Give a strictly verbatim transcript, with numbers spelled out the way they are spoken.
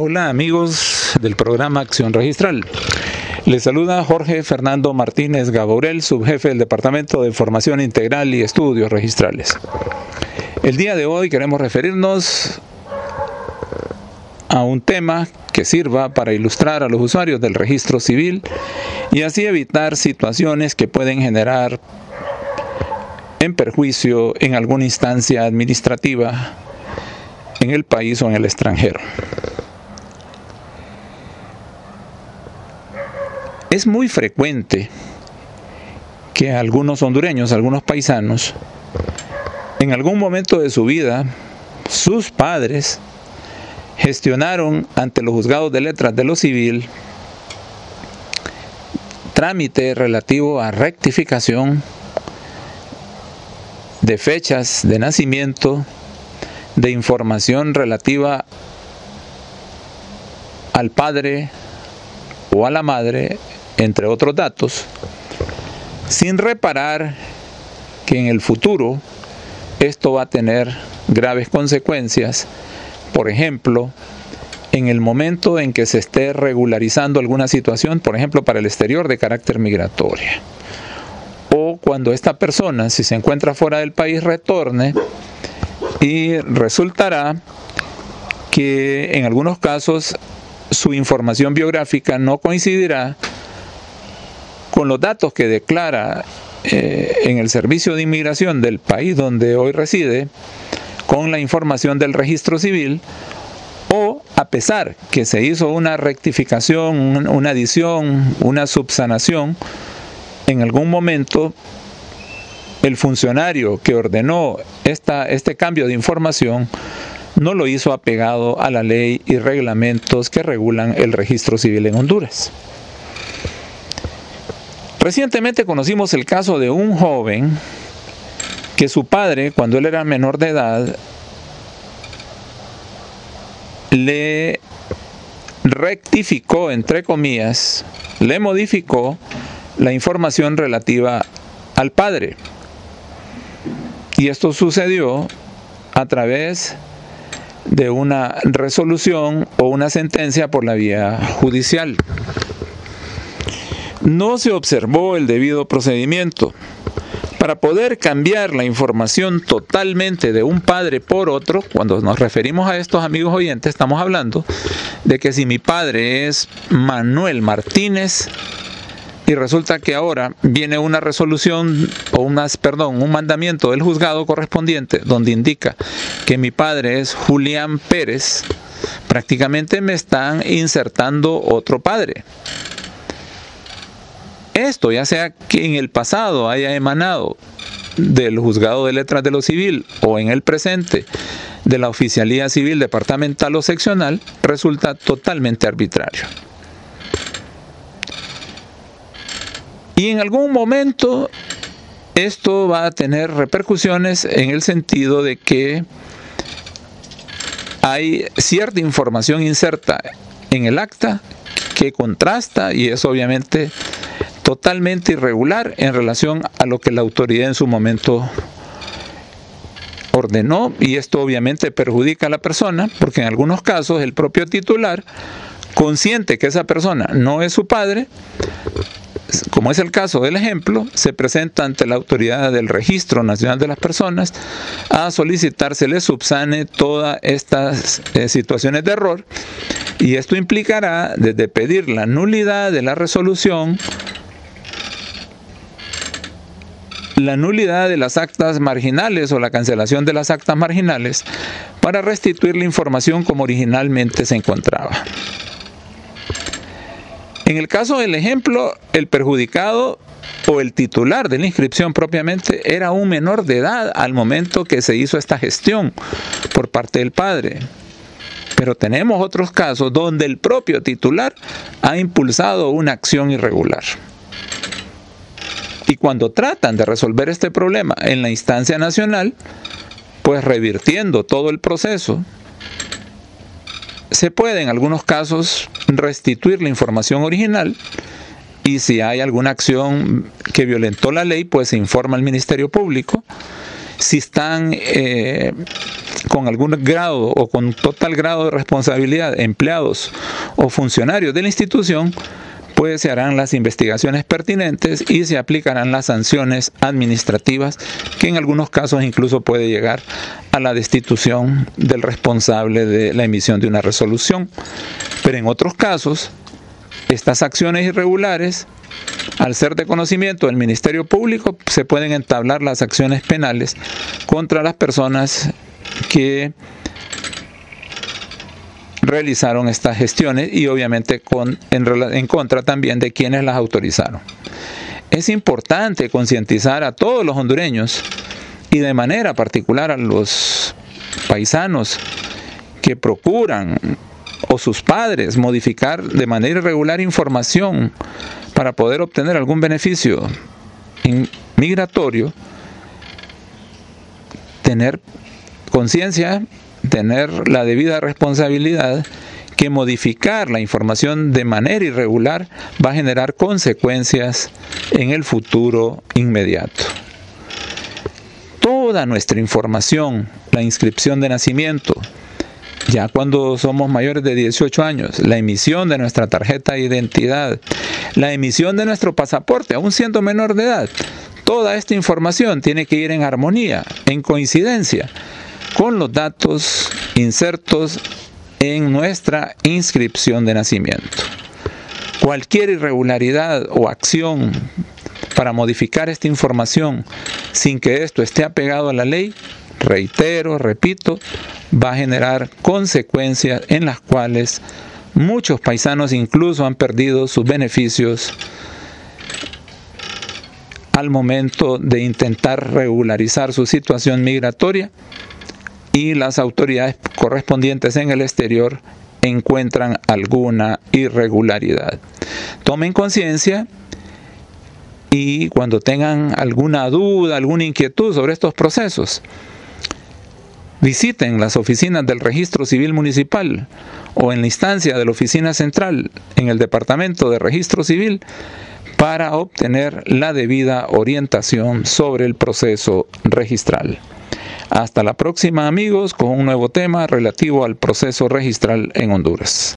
Hola amigos del programa Acción Registral. Les saluda Jorge Fernando Martínez Gaborel, subjefe del Departamento de Formación Integral y Estudios Registrales. El día de hoy queremos referirnos a un tema que sirva para ilustrar a los usuarios del registro civil y así evitar situaciones que pueden generar en perjuicio en alguna instancia administrativa en el país o en el extranjero. Es muy frecuente que algunos hondureños, algunos paisanos, en algún momento de su vida, sus padres gestionaron ante los juzgados de letras de lo civil trámite relativo a rectificación de fechas de nacimiento, de información relativa al padre o a la madre, entre otros datos, sin reparar que en el futuro esto va a tener graves consecuencias. Por ejemplo, en el momento en que se esté regularizando alguna situación, por ejemplo, para el exterior de carácter migratorio, o cuando esta persona, si se encuentra fuera del país, retorne y resultará que en algunos casos su información biográfica no coincidirá con los datos que declara eh, en el servicio de inmigración del país donde hoy reside, con la información del registro civil, o a pesar que se hizo una rectificación, una adición, una subsanación, en algún momento el funcionario que ordenó esta, este cambio de información no lo hizo apegado a la ley y reglamentos que regulan el registro civil en Honduras. Recientemente conocimos el caso de un joven que su padre, cuando él era menor de edad, le rectificó, entre comillas, le modificó la información relativa al padre. Y esto sucedió a través de una resolución o una sentencia por la vía judicial. No se observó el debido procedimiento. Para poder cambiar la información totalmente de un padre por otro, cuando nos referimos a estos amigos oyentes, estamos hablando de que si mi padre es Manuel Martínez y resulta que ahora viene una resolución o unas, perdón, un mandamiento del juzgado correspondiente donde indica que mi padre es Julián Pérez, prácticamente me están insertando otro padre. Esto, ya sea que en el pasado haya emanado del juzgado de letras de lo civil o en el presente de la oficialía civil departamental o seccional, resulta totalmente arbitrario. Y en algún momento esto va a tener repercusiones en el sentido de que hay cierta información inserta en el acta que contrasta y es obviamente totalmente irregular en relación a lo que la autoridad en su momento ordenó, y esto obviamente perjudica a la persona porque en algunos casos el propio titular, consciente que esa persona no es su padre, como es el caso del ejemplo, se presenta ante la autoridad del Registro Nacional de las Personas a solicitar se le subsane todas estas eh, situaciones de error, y esto implicará desde pedir la nulidad de la resolución, la nulidad de las actas marginales o la cancelación de las actas marginales para restituir la información como originalmente se encontraba. En el caso del ejemplo, el perjudicado o el titular de la inscripción propiamente era un menor de edad al momento que se hizo esta gestión por parte del padre. Pero tenemos otros casos donde el propio titular ha impulsado una acción irregular. Y cuando tratan de resolver este problema en la instancia nacional, pues revirtiendo todo el proceso, se puede en algunos casos restituir la información original y si hay alguna acción que violentó la ley, pues se informa al Ministerio Público. Si están eh, con algún grado o con total grado de responsabilidad, empleados o funcionarios de la institución, pues se harán las investigaciones pertinentes y se aplicarán las sanciones administrativas, que en algunos casos incluso puede llegar a la destitución del responsable de la emisión de una resolución. Pero en otros casos, estas acciones irregulares, al ser de conocimiento del Ministerio Público, se pueden entablar las acciones penales contra las personas que realizaron estas gestiones y obviamente con, en, en contra también de quienes las autorizaron. Es importante concientizar a todos los hondureños y de manera particular a los paisanos que procuran o sus padres modificar de manera irregular información para poder obtener algún beneficio migratorio, tener conciencia, tener la debida responsabilidad, que modificar la información de manera irregular va a generar consecuencias en el futuro inmediato. Toda nuestra información, la inscripción de nacimiento, ya cuando somos mayores de dieciocho años, la emisión de nuestra tarjeta de identidad, la emisión de nuestro pasaporte, aún siendo menor de edad, toda esta información tiene que ir en armonía, en coincidencia con los datos insertos en nuestra inscripción de nacimiento. Cualquier irregularidad o acción para modificar esta información sin que esto esté apegado a la ley, reitero, repito, va a generar consecuencias en las cuales muchos paisanos incluso han perdido sus beneficios al momento de intentar regularizar su situación migratoria, y las autoridades correspondientes en el exterior encuentran alguna irregularidad. Tomen conciencia y cuando tengan alguna duda, alguna inquietud sobre estos procesos, visiten las oficinas del Registro Civil Municipal o en la instancia de la Oficina Central en el Departamento de Registro Civil para obtener la debida orientación sobre el proceso registral. Hasta la próxima, amigos, con un nuevo tema relativo al proceso registral en Honduras.